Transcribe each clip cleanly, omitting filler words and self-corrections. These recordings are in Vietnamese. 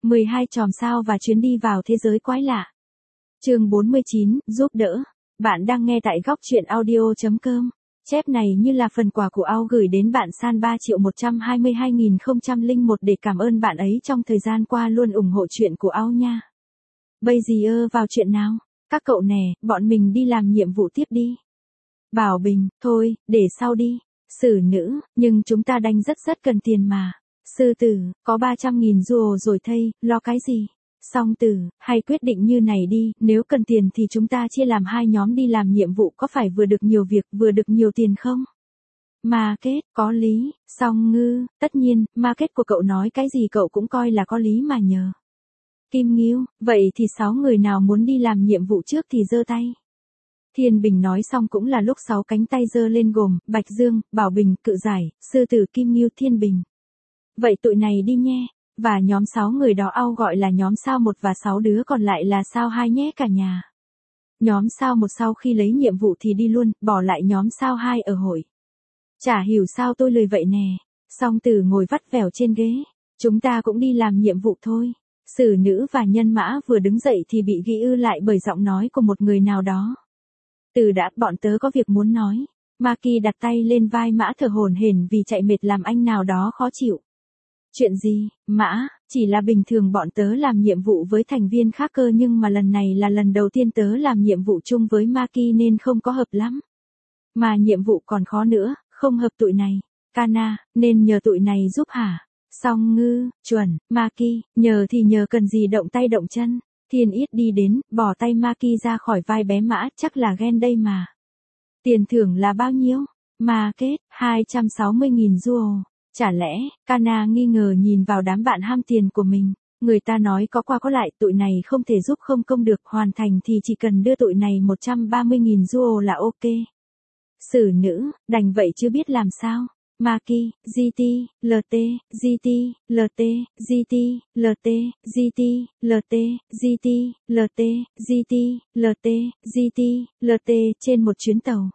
12 chòm sao và chuyến đi vào thế giới quái lạ. Chương 49, giúp đỡ. Bạn đang nghe tại góc truyện audio.com. Chép này như là phần quà của AU gửi đến bạn San 3.122.001 để cảm ơn bạn ấy trong thời gian qua luôn ủng hộ chuyện của AU nha. Bây giờ vào chuyện nào. Các cậu nè, bọn mình đi làm nhiệm vụ tiếp đi. Bảo Bình, thôi, để sau đi. Sử Nữ, nhưng chúng ta đánh rất cần tiền mà. Sư Tử, có 300.000 rùa rồi thây, lo cái gì? Song Tử, hay quyết định như này đi, nếu cần tiền thì chúng ta chia làm hai nhóm đi làm nhiệm vụ có phải vừa được nhiều việc vừa được nhiều tiền không? Mà kết, có lý. Song Ngư, tất nhiên, mà kết của cậu nói cái gì cậu cũng coi là có lý mà nhờ. Kim Nghiêu, vậy thì 6 người nào muốn đi làm nhiệm vụ trước thì giơ tay. Thiên Bình nói xong cũng là lúc 6 cánh tay giơ lên gồm, Bạch Dương, Bảo Bình, Cự Giải, Sư Tử, Kim Nghiêu, Thiên Bình. Vậy tụi này đi nhé, và nhóm 6 người đó AU gọi là nhóm sao 1 và 6 đứa còn lại là sao 2 nhé cả nhà. Nhóm sao 1 sau khi lấy nhiệm vụ thì đi luôn, bỏ lại nhóm sao 2 ở hội. Chả hiểu sao tôi lười vậy nè. Song Tử ngồi vắt vẻo trên ghế. Chúng ta cũng đi làm nhiệm vụ thôi. Sử Nữ và Nhân Mã vừa đứng dậy thì bị ghi ư lại bởi giọng nói của một người nào đó. Từ đã, bọn tớ có việc muốn nói. Maki đặt tay lên vai Mã thở hổn hển vì chạy mệt làm anh nào đó khó chịu. Chuyện gì, Mã, chỉ là bình thường bọn tớ làm nhiệm vụ với thành viên khác cơ nhưng mà lần này là lần đầu tiên tớ làm nhiệm vụ chung với Maki nên không có hợp lắm. Mà nhiệm vụ còn khó nữa, không hợp tụi này. Kana, nên nhờ tụi này giúp hả? Song Ngư, chuẩn, Maki, nhờ thì nhờ cần gì động tay động chân. Thiên Yết đi đến, bỏ tay Maki ra khỏi vai bé Mã, chắc là ghen đây mà. Tiền thưởng là bao nhiêu? Mà kết, 260.000 rùa. Chả lẽ, Kana nghi ngờ nhìn vào đám bạn ham tiền của mình. Người ta nói có qua có lại, tụi này không thể giúp không công được, hoàn thành thì chỉ cần đưa tụi này 130.000 rùa là ok. Sử Nữ, đành vậy chứ biết làm sao. Maki, GT, LT, GT, LT, GT, LT, GT, LT, GT, LT, GT, LT, GT, LT trên một chuyến tàu.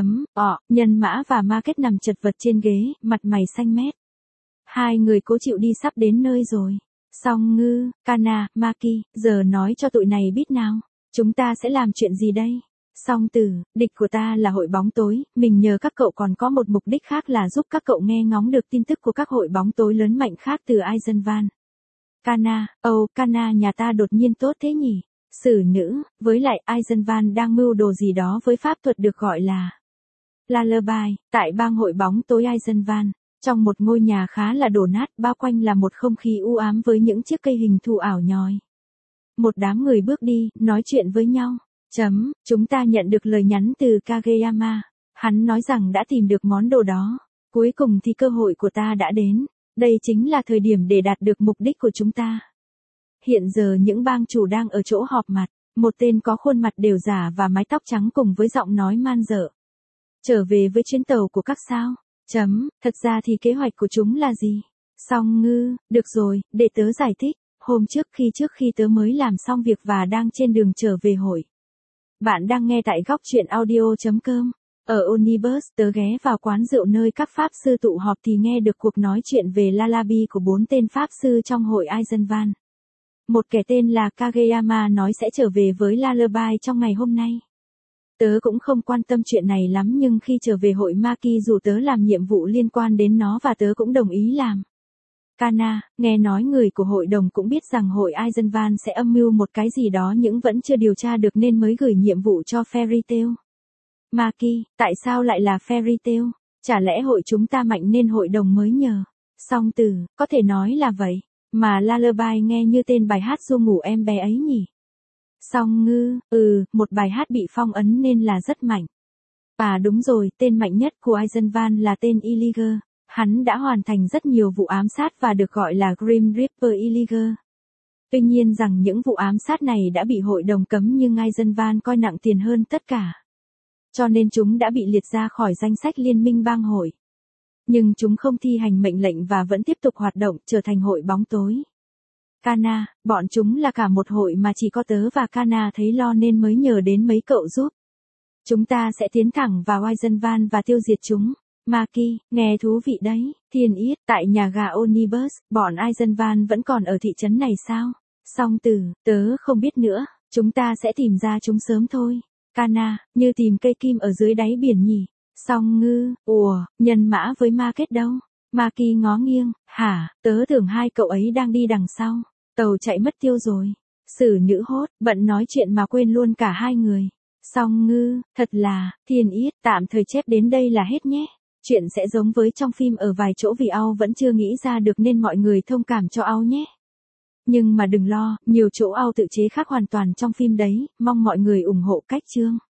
Nhân Mã và Ma Kết nằm chật vật trên ghế, mặt mày xanh mét. Hai người cố chịu đi sắp đến nơi rồi. Song Ngư, Kana, Maki, giờ nói cho tụi này biết nào. Chúng ta sẽ làm chuyện gì đây? Song Tử, địch của ta là hội bóng tối, mình nhờ các cậu còn có một mục đích khác là giúp các cậu nghe ngóng được tin tức của các hội bóng tối lớn mạnh khác từ Eisenvan. Kana, Kana nhà ta đột nhiên tốt thế nhỉ? Sử Nữ, với lại Eisenvan đang mưu đồ gì đó với pháp thuật được gọi là Lullaby, tại bang hội bóng tối Eisenvan, trong một ngôi nhà khá là đổ nát, bao quanh là một không khí u ám với những chiếc cây hình thù ảo nhòi. Một đám người bước đi, nói chuyện với nhau. Chúng ta nhận được lời nhắn từ Kageyama. Hắn nói rằng đã tìm được món đồ đó. Cuối cùng thì cơ hội của ta đã đến. Đây chính là thời điểm để đạt được mục đích của chúng ta. Hiện giờ những bang chủ đang ở chỗ họp mặt. Một tên có khuôn mặt đều giả và mái tóc trắng cùng với giọng nói man dợ. Trở về với chuyến tàu của các sao. Thật ra thì kế hoạch của chúng là gì? Song Ngư, được rồi, để tớ giải thích. Hôm trước khi tớ mới làm xong việc và đang trên đường trở về hội. Bạn đang nghe tại góc truyện audio.com. Ở Onibus tớ ghé vào quán rượu nơi các pháp sư tụ họp thì nghe được cuộc nói chuyện về Lullaby của 4 tên pháp sư trong hội Eisenvan. Một kẻ tên là Kageyama nói sẽ trở về với Lullaby trong ngày hôm nay. Tớ cũng không quan tâm chuyện này lắm nhưng khi trở về hội Maki dù tớ làm nhiệm vụ liên quan đến nó và tớ cũng đồng ý làm. Kana, nghe nói người của hội đồng cũng biết rằng hội Eisenvan sẽ âm mưu một cái gì đó nhưng vẫn chưa điều tra được nên mới gửi nhiệm vụ cho Fairy Tail. Maki, tại sao lại là Fairy Tail? Chả lẽ hội chúng ta mạnh nên hội đồng mới nhờ? Song Tử, có thể nói là vậy. Mà Lullaby nghe như tên bài hát ru ngủ em bé ấy nhỉ? Song Ngư, một bài hát bị phong ấn nên là rất mạnh. À đúng rồi, tên mạnh nhất của Eisenvan là tên Iliger. Hắn đã hoàn thành rất nhiều vụ ám sát và được gọi là Grim Reaper Iliger. Tuy nhiên rằng những vụ ám sát này đã bị hội đồng cấm nhưng Eisenvan coi nặng tiền hơn tất cả. Cho nên chúng đã bị liệt ra khỏi danh sách liên minh bang hội. Nhưng chúng không thi hành mệnh lệnh và vẫn tiếp tục hoạt động trở thành hội bóng tối. Kana, bọn chúng là cả một hội mà chỉ có tớ và Kana thấy lo nên mới nhờ đến mấy cậu giúp. Chúng ta sẽ tiến thẳng vào Eisenvan và tiêu diệt chúng. Maki, nghe thú vị đấy. Thiên Yết, tại nhà gà Onibus, bọn Eisenvan vẫn còn ở thị trấn này sao? Song Tử, tớ không biết nữa, chúng ta sẽ tìm ra chúng sớm thôi. Kana, như tìm cây kim ở dưới đáy biển nhỉ? Song Ngư, ủa, nhân mã với Market đâu? Maki ngó nghiêng, hả, tớ tưởng hai cậu ấy đang đi đằng sau. Tàu chạy mất tiêu rồi. Sử Nữ hốt, bận nói chuyện mà quên luôn cả hai người. Song Ngư, thật là, Thiên Yết, tạm thời chép đến đây là hết nhé. Chuyện sẽ giống với trong phim ở vài chỗ vì Ao vẫn chưa nghĩ ra được nên mọi người thông cảm cho Ao nhé. Nhưng mà đừng lo, nhiều chỗ Ao tự chế khác hoàn toàn trong phim đấy, mong mọi người ủng hộ cách chương.